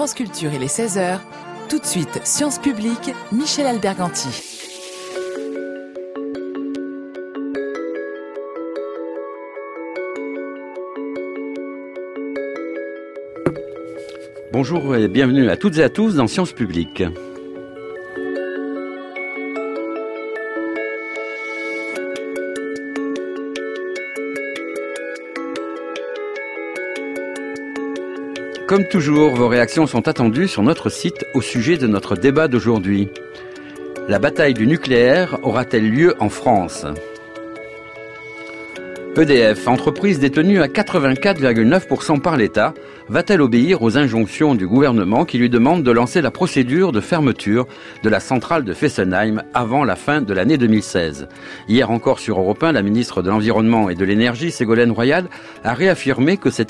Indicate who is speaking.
Speaker 1: France Culture, il est 16h. Tout de suite, Sciences Publiques, Michel Alberganti.
Speaker 2: Bonjour et bienvenue à toutes et à tous dans Sciences Publiques. Comme toujours, vos réactions sont attendues sur notre site au sujet de notre débat d'aujourd'hui. La bataille du nucléaire aura-t-elle lieu en France ? EDF, entreprise détenue à 84,9% par l'État, va-t-elle obéir aux injonctions du gouvernement qui lui demande de lancer la procédure de fermeture de la centrale de Fessenheim avant la fin de l'année 2016 ? Hier encore sur Europe 1, la ministre de l'Environnement et de l'Énergie, Ségolène Royal, a réaffirmé que cette